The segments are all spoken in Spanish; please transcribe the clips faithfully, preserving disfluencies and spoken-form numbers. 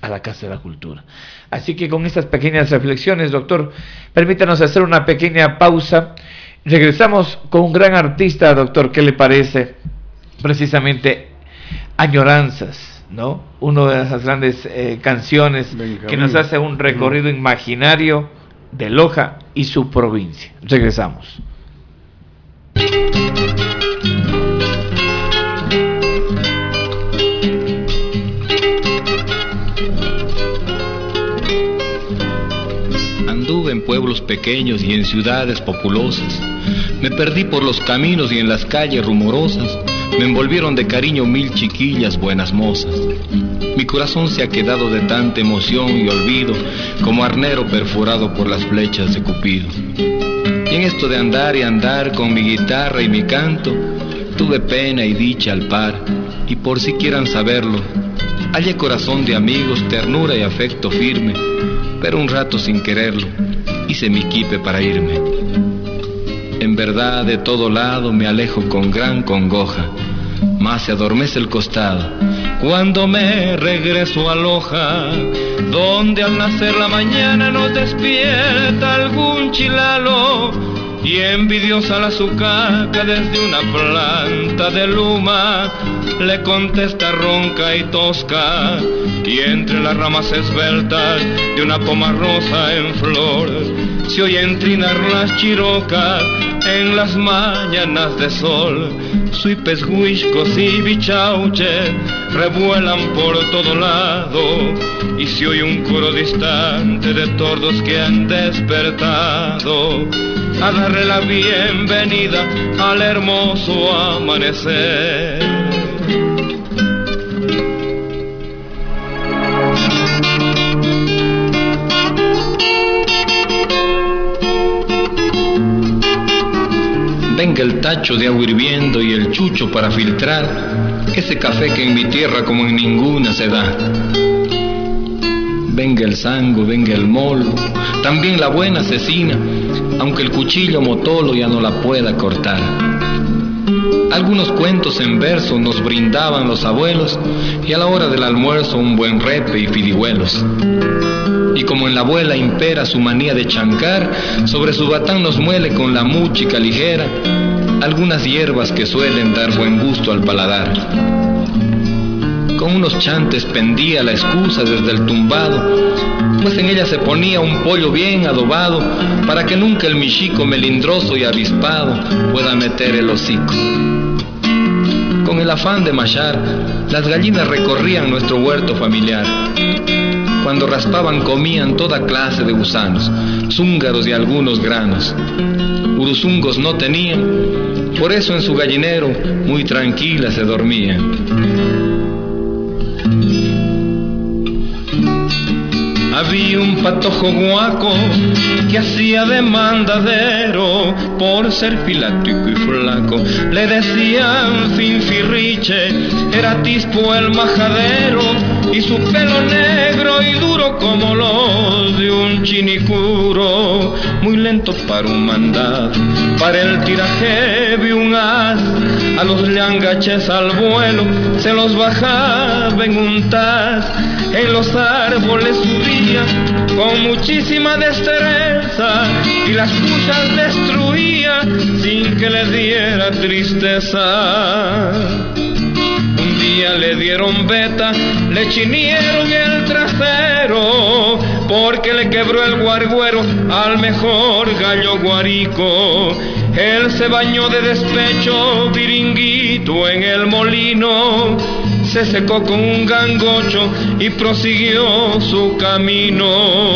a la Casa de la Cultura. Así que con estas pequeñas reflexiones, doctor, permítanos hacer una pequeña pausa. Regresamos con un gran artista, doctor, ¿qué le parece? Precisamente Añoranzas, ¿no? Una de esas grandes eh, canciones Benjamín, que nos hace un recorrido uh-huh. imaginario de Loja y su provincia. Regresamos. Anduve en pueblos pequeños y en ciudades populosas. Me perdí por los caminos y en las calles rumorosas me envolvieron de cariño mil chiquillas buenas mozas. Mi corazón se ha quedado de tanta emoción y olvido como arnero perforado por las flechas de Cupido. Y en esto de andar y andar con mi guitarra y mi canto, tuve pena y dicha al par, y por si quieran saberlo, hallé corazón de amigos, ternura y afecto firme, pero un rato sin quererlo, hice mi quipe para irme. En verdad de todo lado me alejo con gran congoja, mas se adormece el costado cuando me regreso a Loja, donde al nacer la mañana nos despierta algún chilalo, y envidiosa la sucaca desde una planta de luma le contesta ronca y tosca, y entre las ramas esbeltas de una poma rosa en flor se oyen trinar las chirocas en las mañanas de sol. Suipes, huiscos y bichauche revuelan por todo lado, y se oye un coro distante de tordos que han despertado a darle la bienvenida al hermoso amanecer. Venga el tacho de agua hirviendo y el chucho para filtrar ese café que en mi tierra como en ninguna se da. Venga el zango, venga el molo, también la buena cecina, aunque el cuchillo motolo ya no la pueda cortar. Algunos cuentos en verso nos brindaban los abuelos, y a la hora del almuerzo un buen repe y fidigüelos. Y como en la abuela impera su manía de chancar, sobre su batán nos muele con la múchica ligera algunas hierbas que suelen dar buen gusto al paladar. Con unos chantes pendía la excusa desde el tumbado, pues en ella se ponía un pollo bien adobado, para que nunca el michico melindroso y avispado pueda meter el hocico. Con el afán de machar, las gallinas recorrían nuestro huerto familiar. Cuando raspaban comían toda clase de gusanos, zúngaros y algunos granos. Uruzungos no tenían, por eso en su gallinero muy tranquilas se dormían. Había un patojo guaco que hacía de mandadero por ser filáctico y flaco. Le decían finfirriche, era tispo el majadero, y su pelo negro y duro como los de un chinicuro. Muy lento para un mandado, para el tiraje vi un as, a los leangaches al vuelo se los bajaba en un taz. En los árboles subía con muchísima destreza y las cuchas destruía sin que le diera tristeza. Un día le dieron beta, le chinieron el trasero, porque le quebró el guarguero al mejor gallo guarico. Él se bañó de despecho, viringuito en el molino, se secó con un gangocho y prosiguió su camino.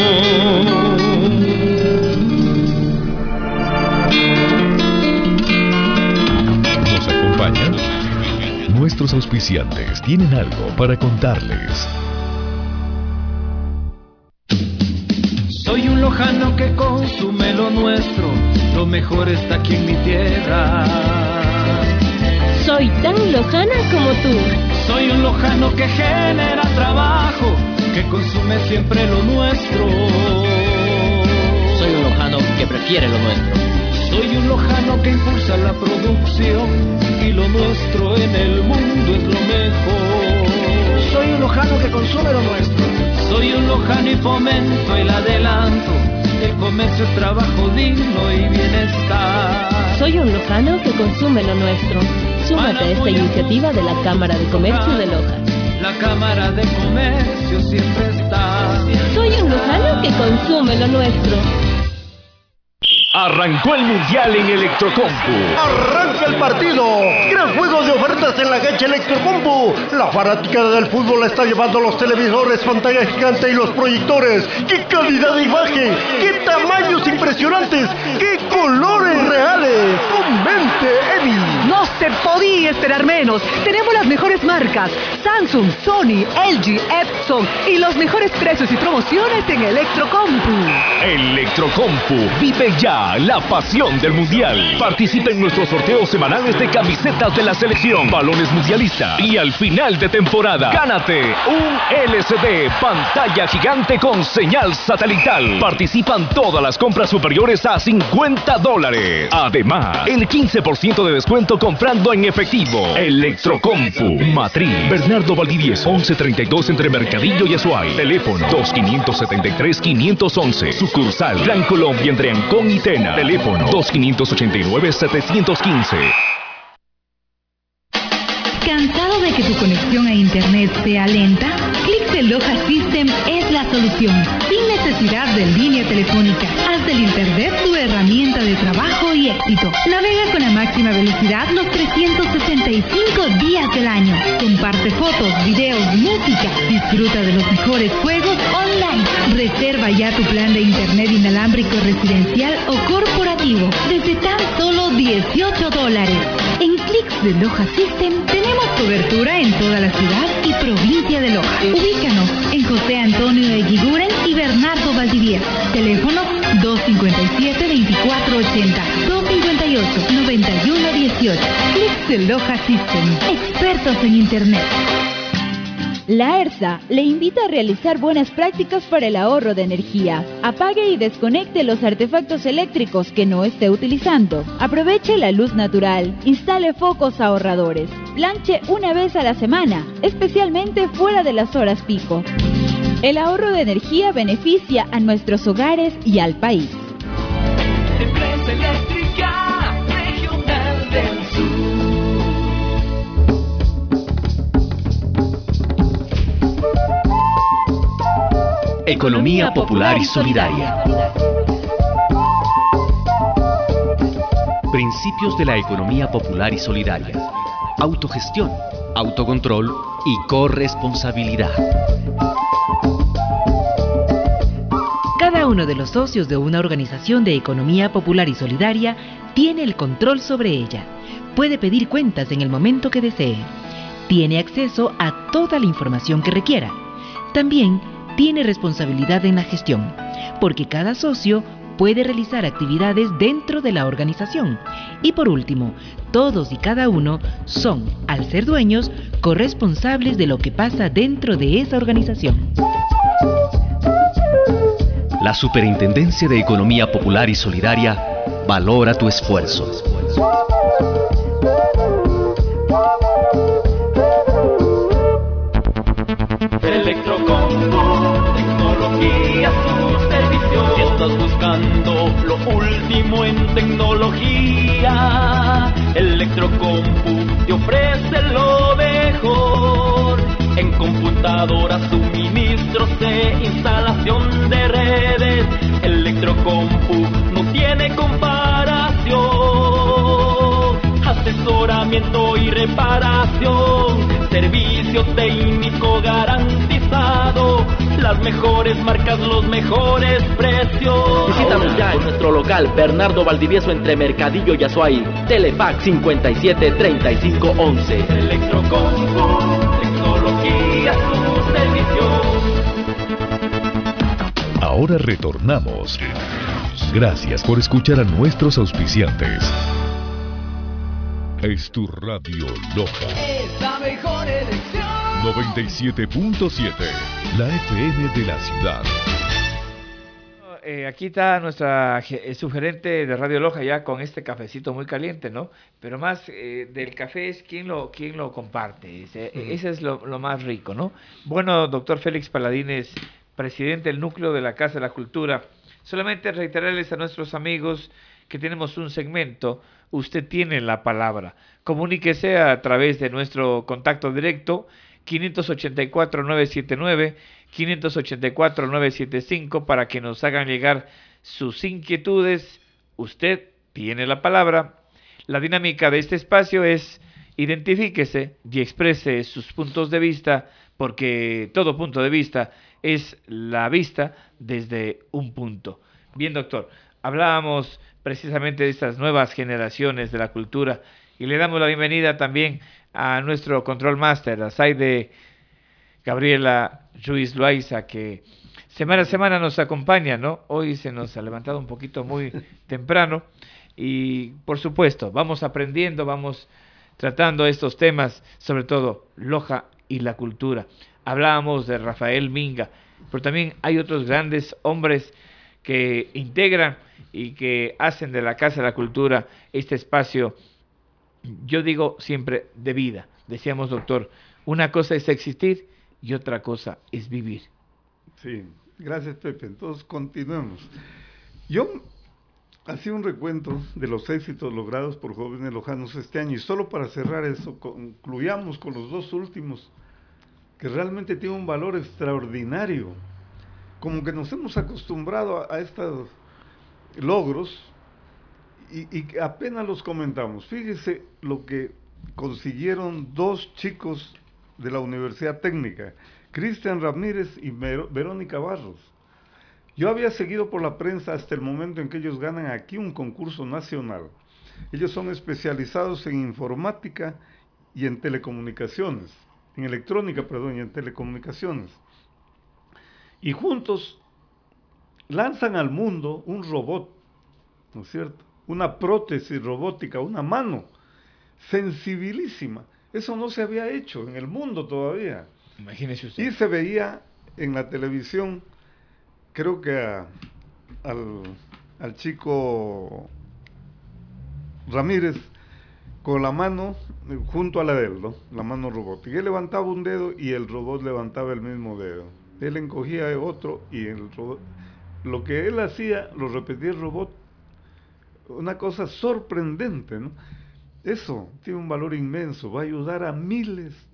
Nos acompañan nuestros auspiciantes, tienen algo para contarles. Soy un lojano que consume lo nuestro, lo mejor está aquí en mi tierra. Soy tan lojana como tú. Soy un lojano que genera trabajo, que consume siempre lo nuestro. Soy un lojano que prefiere lo nuestro. Soy un lojano que impulsa la producción, y lo nuestro en el mundo es lo mejor. Soy un lojano que consume lo nuestro. Lojano y fomento el adelanto. El comercio es trabajo digno y bienestar. Soy un lojano que consume lo nuestro. Súmate a esta iniciativa de la Cámara de Comercio de Loja. La Cámara de Comercio siempre está. Soy un lojano que consume lo nuestro. Arrancó el Mundial en Electrocompu. ¡Arranca el partido! Gran juego de ofertas en la cancha Electrocompu. La fanática del fútbol está llevando los televisores, pantalla gigante y los proyectores. ¡Qué calidad de imagen! ¡Qué tamaños impresionantes! ¡Qué colores reales! ¡Comente, Evi! No se podía esperar menos. Tenemos las mejores marcas: Samsung, Sony, L G, Epson y los mejores precios y promociones en Electrocompu. Electrocompu. Vive ya la pasión del Mundial. Participa en nuestros sorteos semanales de camisetas de la selección, balones mundialistas y al final de temporada, gánate un L C D, pantalla gigante con señal satelital. Participan todas las compras superiores a cincuenta dólares. Además, el quince por ciento de descuento comprando en efectivo. Electrocompu. Matriz Bernardo Valdivieso, once treinta y dos entre Mercadillo y Azuay. Teléfono dos cinco siete tres, cinco uno uno. Sucursal Gran Colombia entre Ancón y Tena. Teléfono dos cinco ocho nueve, siete uno cinco. ¿Cansado de que tu conexión a internet sea lenta? Clix de Loja System es la solución. Sin necesidad de línea telefónica, haz del internet tu herramienta de trabajo y éxito. Navega con la máxima velocidad los trescientos sesenta y cinco días del año. Comparte fotos, videos, música. Disfruta de los mejores juegos online. Reserva ya tu plan de internet inalámbrico residencial o corporativo desde tan solo dieciocho dólares. En Clix de Loja System tenemos cobertura en toda la ciudad y provincia de Loja. Ubícanos en José Antonio Eguiguren y Bernardo Valdivieso. Teléfonos dos cinco siete, veinticuatro ochenta, dos cinco ocho, noventa y uno dieciocho. Clix de Loja System, expertos en internet. La ERSA le invita a realizar buenas prácticas para el ahorro de energía. Apague y desconecte los artefactos eléctricos que no esté utilizando. Aproveche la luz natural. Instale focos ahorradores. Planche una vez a la semana, especialmente fuera de las horas pico. El ahorro de energía beneficia a nuestros hogares y al país. Empresa Eléctrica Regional del Sur. Economía popular y solidaria. Principios de la economía popular y solidaria. Autogestión, autocontrol y corresponsabilidad. Cada uno de los socios de una organización de economía popular y solidaria tiene el control sobre ella. Puede pedir cuentas en el momento que desee. Tiene acceso a toda la información que requiera. También tiene responsabilidad en la gestión, porque cada socio puede realizar actividades dentro de la organización. Y por último, todos y cada uno son, al ser dueños, corresponsables de lo que pasa dentro de esa organización. La Superintendencia de Economía Popular y Solidaria valora tu esfuerzo. Electrocompu, tecnología a su servicio. Si estás buscando lo último en tecnología, Electrocompu te ofrece lo mejor. En computadoras, suministros e instalación de redes, Electrocompu no tiene comparación. Asesoramiento y reparación, servicio técnico garantizado, las mejores marcas, los mejores precios. Visítanos ya en nuestro local Bernardo Valdivieso entre Mercadillo y Azuay. Telefax cincuenta y siete, treinta y cinco, once. Electrocompu, tecnología a su servicio. Ahora retornamos. Gracias por escuchar a nuestros auspiciantes. Es tu radio Loja. Es la mejor elección. noventa y siete punto siete, la F M de la ciudad. Eh, aquí está nuestra eh, sugerente de Radio Loja ya con este cafecito muy caliente, ¿no? Pero más eh, del café es quién lo, quién lo comparte. Ese, mm. ese es lo, lo más rico, ¿no? Bueno, doctor Félix Paladines, presidente del núcleo de la Casa de la Cultura. Solamente reiterarles a nuestros amigos que tenemos un segmento, usted tiene la palabra. Comuníquese a través de nuestro contacto directo, quinientos ochenta y cuatro, novecientos setenta y nueve, quinientos ochenta y cuatro, novecientos setenta y cinco, para que nos hagan llegar sus inquietudes. Usted tiene la palabra. La dinámica de este espacio es identifíquese y exprese sus puntos de vista, porque todo punto de vista es la vista desde un punto. Bien, doctor, hablábamos precisamente de estas nuevas generaciones de la cultura y le damos la bienvenida también a nuestro control master, a Saide Gabriela Ruiz Loaiza, que semana a semana nos acompaña, ¿no? Hoy se nos ha levantado un poquito muy temprano y, por supuesto, vamos aprendiendo, vamos tratando estos temas, sobre todo Loja y la cultura. Hablábamos de Rafael Minga, pero también hay otros grandes hombres que integran y que hacen de la Casa de la Cultura este espacio, yo digo siempre, de vida. Decíamos, doctor, una cosa es existir y otra cosa es vivir. Sí, gracias, Pepe. Entonces, continuemos. Yo hacía un recuento de los éxitos logrados por jóvenes lojanos este año, y solo para cerrar eso, concluyamos con los dos últimos, que realmente tienen un valor extraordinario. Como que nos hemos acostumbrado a, a estos logros y, y apenas los comentamos. Fíjese lo que consiguieron dos chicos de la Universidad Técnica, Cristian Ramírez y Ver- Verónica Barros. Yo había seguido por la prensa hasta el momento en que ellos ganan aquí un concurso nacional. Ellos son especializados en informática y en telecomunicaciones, en electrónica, perdón, y en telecomunicaciones. Y juntos lanzan al mundo un robot, ¿no es cierto? Una prótesis robótica, una mano sensibilísima. Eso no se había hecho en el mundo todavía. Imagínese usted. Y se veía en la televisión, creo que a, al, al chico Ramírez con la mano junto a la de él, ¿no? La mano robótica. Él levantaba un dedo y el robot levantaba el mismo dedo. Él encogía otro y el robot, lo que él hacía, lo repetía el robot. Una cosa sorprendente, ¿no? Eso tiene un valor inmenso, va a ayudar a miles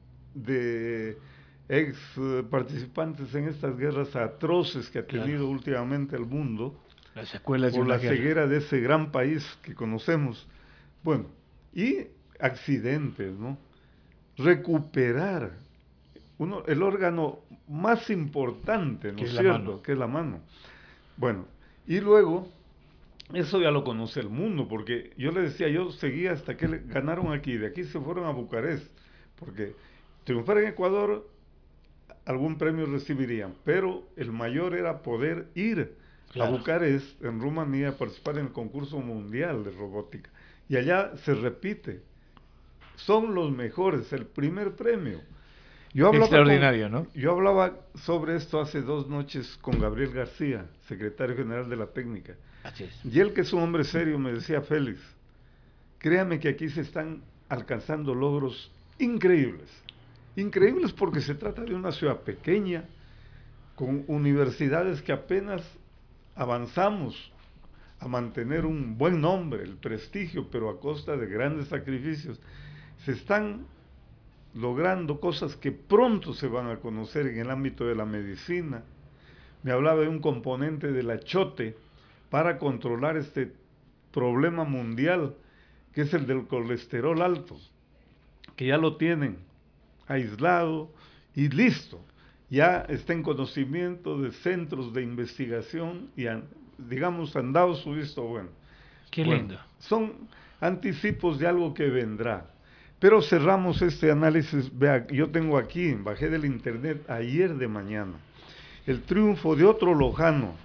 de ex participantes en estas guerras atroces que ha tenido claro. últimamente el mundo, las secuelas por de una la guerra. ceguera de ese gran país que conocemos. Bueno, y accidentes, ¿no? Recuperar uno, el órgano más importante, ¿no es cierto? Que es la mano. Bueno, y luego, eso ya lo conoce el mundo, porque yo le decía, yo seguía hasta que ganaron aquí, de aquí se fueron a Bucarest, porque triunfar en Ecuador, algún premio recibirían, pero el mayor era poder ir claro. a Bucarest, en Rumanía, a participar en el concurso mundial de robótica. Y allá se repite, son los mejores, el primer premio. Yo hablaba Extraordinario, con, ¿no? Yo hablaba sobre esto hace dos noches con Gabriel García, secretario general de la técnica. Así es. Y él, que es un hombre serio, me decía, Félix, créame que aquí se están alcanzando logros increíbles. Increíbles porque se trata de una ciudad pequeña, con universidades que apenas avanzamos a mantener un buen nombre, el prestigio, pero a costa de grandes sacrificios. Se están logrando cosas que pronto se van a conocer en el ámbito de la medicina. Me hablaba de un componente del achote para controlar este problema mundial, que es el del colesterol alto, que ya lo tienen aislado y listo. Ya está en conocimiento de centros de investigación y, han, digamos, han dado su visto bueno. Qué bueno, lindo. Son anticipos de algo que vendrá. Pero cerramos este análisis. Vea, yo tengo aquí, bajé del internet ayer de mañana, el triunfo de otro lojano.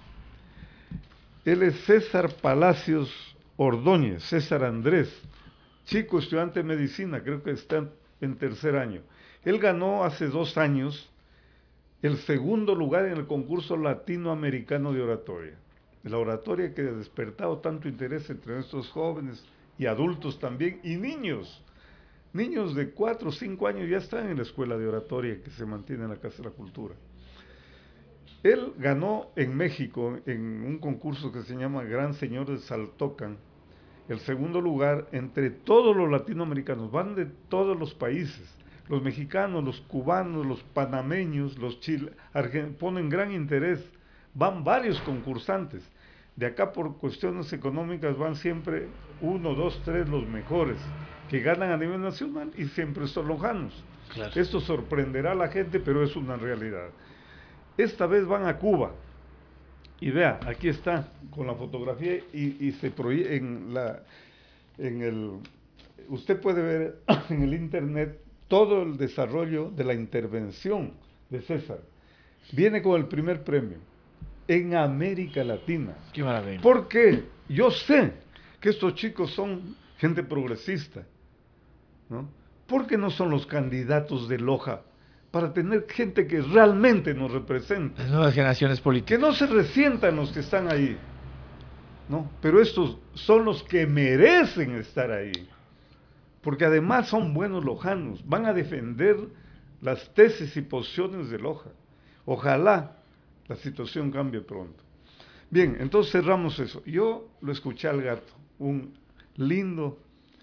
Él es César Palacios Ordóñez, César Andrés, chico estudiante de medicina, creo que está en tercer año. Él ganó hace dos años el segundo lugar en el concurso latinoamericano de oratoria. La oratoria que ha despertado tanto interés entre nuestros jóvenes y adultos también, y niños. Niños de cuatro o cinco años ya están en la escuela de oratoria que se mantiene en la Casa de la Cultura. Él ganó en México, en un concurso que se llama Gran Señor de Saltocan, el segundo lugar entre todos los latinoamericanos, van de todos los países, los mexicanos, los cubanos, los panameños, los chilenos, ponen gran interés, van varios concursantes. De acá por cuestiones económicas van siempre uno, dos, tres los mejores, que ganan a nivel nacional y siempre son lojanos. Claro. Esto sorprenderá a la gente, pero es una realidad. Esta vez van a Cuba. Y vea, aquí está, con la fotografía y, y se proyecta en la, en el, usted puede ver en el internet todo el desarrollo de la intervención de César. Viene con el primer premio en América Latina. Qué maravilla. ¿Por qué? Yo sé que estos chicos son gente progresista, ¿no? Porque no son los candidatos de Loja para tener gente que realmente nos represente. Las nuevas generaciones políticas. Que no se resientan los que están ahí, ¿no? Pero estos son los que merecen estar ahí. Porque además son buenos lojanos. Van a defender las tesis y posiciones de Loja. Ojalá la situación cambie pronto. Bien, entonces cerramos eso. Yo lo escuché al gato, un lindo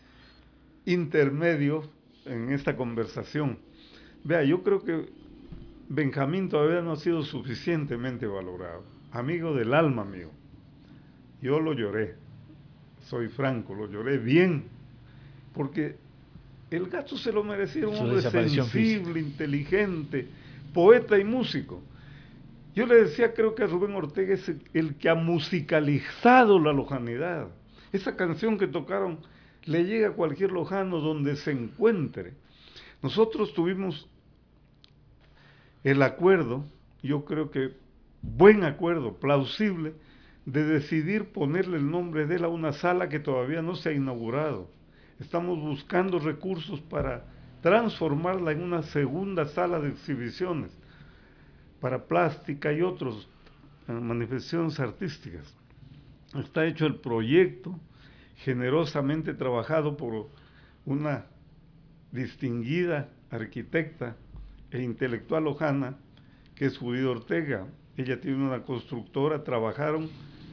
intermedio en esta conversación. Vea, yo creo que Benjamín todavía no ha sido suficientemente valorado. Amigo del alma mío. Yo lo lloré. Soy franco, lo lloré bien. Porque el gato se lo merecía, un hombre sensible, física, inteligente, poeta y músico. Yo le decía, creo que Rubén Ortega es el, el que ha musicalizado la lojanidad. Esa canción que tocaron le llega a cualquier lojano donde se encuentre. Nosotros tuvimos el acuerdo, yo creo que buen acuerdo, plausible, de decidir ponerle el nombre de él a una sala que todavía no se ha inaugurado. Estamos buscando recursos para transformarla en una segunda sala de exhibiciones, para plástica y otras uh, manifestaciones artísticas. Está hecho el proyecto, generosamente trabajado por una distinguida arquitecta e intelectual lojana, que es Judith Ortega. Ella tiene una constructora, trabajaron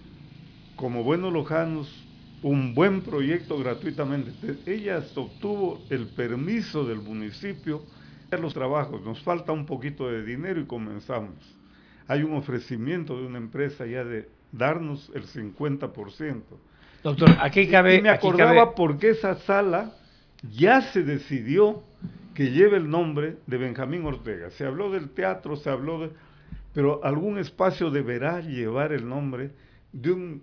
como buenos lojanos, un buen proyecto gratuitamente. Ella hasta obtuvo el permiso del municipio de los trabajos. Nos falta un poquito de dinero y comenzamos. Hay un ofrecimiento de una empresa ya de darnos el cincuenta por ciento. Doctor, aquí cabe... Y me acordaba cabe... porque esa sala ya se decidió que lleve el nombre de Benjamín Ortega. Se habló del teatro, se habló de... pero algún espacio deberá llevar el nombre de un...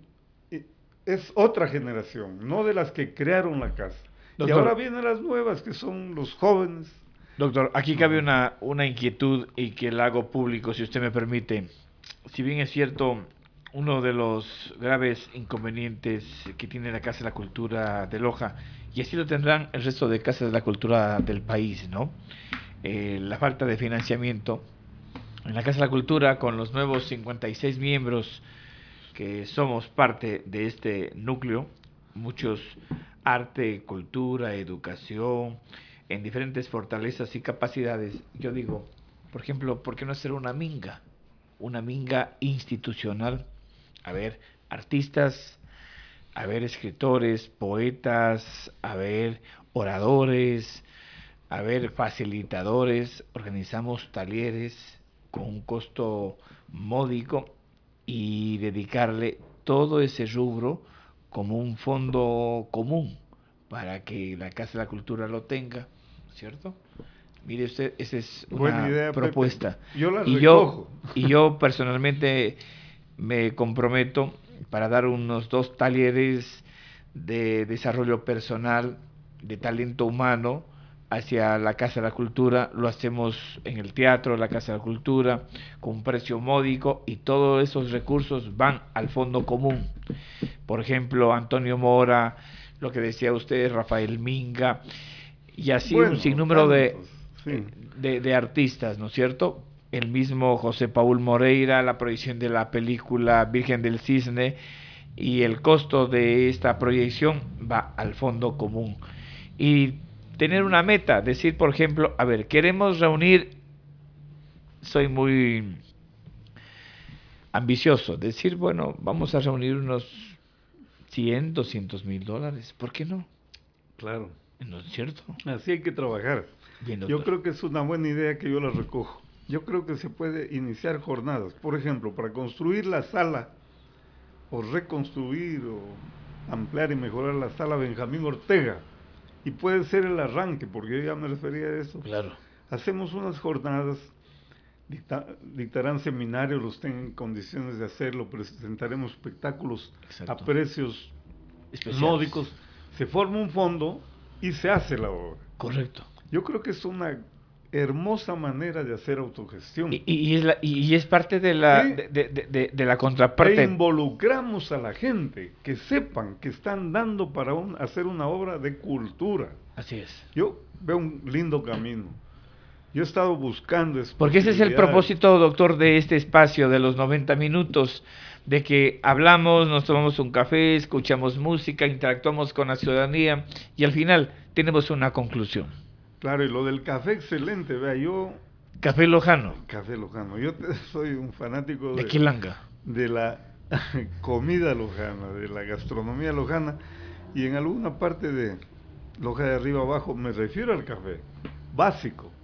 es otra generación, no de las que crearon la casa. Doctor, y ahora vienen las nuevas, que son los jóvenes. Doctor, aquí cabe una, una inquietud y que la hago público, si usted me permite. Si bien es cierto, uno de los graves inconvenientes que tiene la Casa de la Cultura de Loja, y así lo tendrán el resto de casas de la cultura del país, ¿no? Eh, la falta de financiamiento. En la Casa de la Cultura, con los nuevos cincuenta y seis miembros que somos parte de este núcleo, muchos arte, cultura, educación, en diferentes fortalezas y capacidades. Yo digo, por ejemplo, ¿por qué no hacer una minga? Una minga institucional. A ver, artistas, a ver, escritores, poetas, a ver, oradores, a ver, facilitadores. Organizamos talleres con un costo módico y dedicarle todo ese rubro como un fondo común para que la Casa de la Cultura lo tenga, ¿cierto? Mire usted, esa es una Buena idea, propuesta. Pepe. Yo la y recojo. Yo, y yo personalmente me comprometo para dar unos dos talleres de desarrollo personal, de talento humano, hacia la Casa de la Cultura. Lo hacemos en el teatro, la Casa de la Cultura, con un precio módico, y todos esos recursos van al fondo común. Por ejemplo, Antonio Mora, lo que decía usted, Rafael Minga, y así bueno, un sinnúmero de, sí. de, de artistas, ¿no es cierto? El mismo José Paul Moreira, la proyección de la película Virgen del Cisne, y el costo de esta proyección va al fondo común. Y tener una meta, decir, por ejemplo, a ver, queremos reunir, soy muy ambicioso, decir, bueno, vamos a reunir unos cien, doscientos mil dólares, ¿por qué no? Claro. ¿No es cierto? Así hay que trabajar. Bien, yo creo que es una buena idea que yo la recojo. Yo creo que se puede iniciar jornadas, por ejemplo, para construir la sala, o reconstruir, o ampliar y mejorar la sala Benjamín Ortega, y puede ser el arranque, porque yo ya me refería a eso. Claro. Hacemos unas jornadas, dicta, dictarán seminarios, los tengan en condiciones de hacerlo, presentaremos espectáculos Exacto. a precios Especiales. módicos, se forma un fondo y se hace la obra. Correcto. Yo creo que es una hermosa manera de hacer autogestión. Y, y, es, la, y es parte de la, de, de, de, de la contraparte. E involucramos a la gente, que sepan que están dando para un, hacer una obra de cultura. Así es. Yo veo un lindo camino. Yo he estado buscando... Porque ese es el propósito, doctor, de este espacio, de los noventa minutos, de que hablamos, nos tomamos un café, escuchamos música, interactuamos con la ciudadanía y al final tenemos una conclusión. Claro, y lo del café, excelente, vea, yo... Café Lojano. Café Lojano. Yo te, soy un fanático de... ¿De Quilanga? De la comida lojana, de la gastronomía lojana, y en alguna parte de Loja de arriba abajo me refiero al café, básico.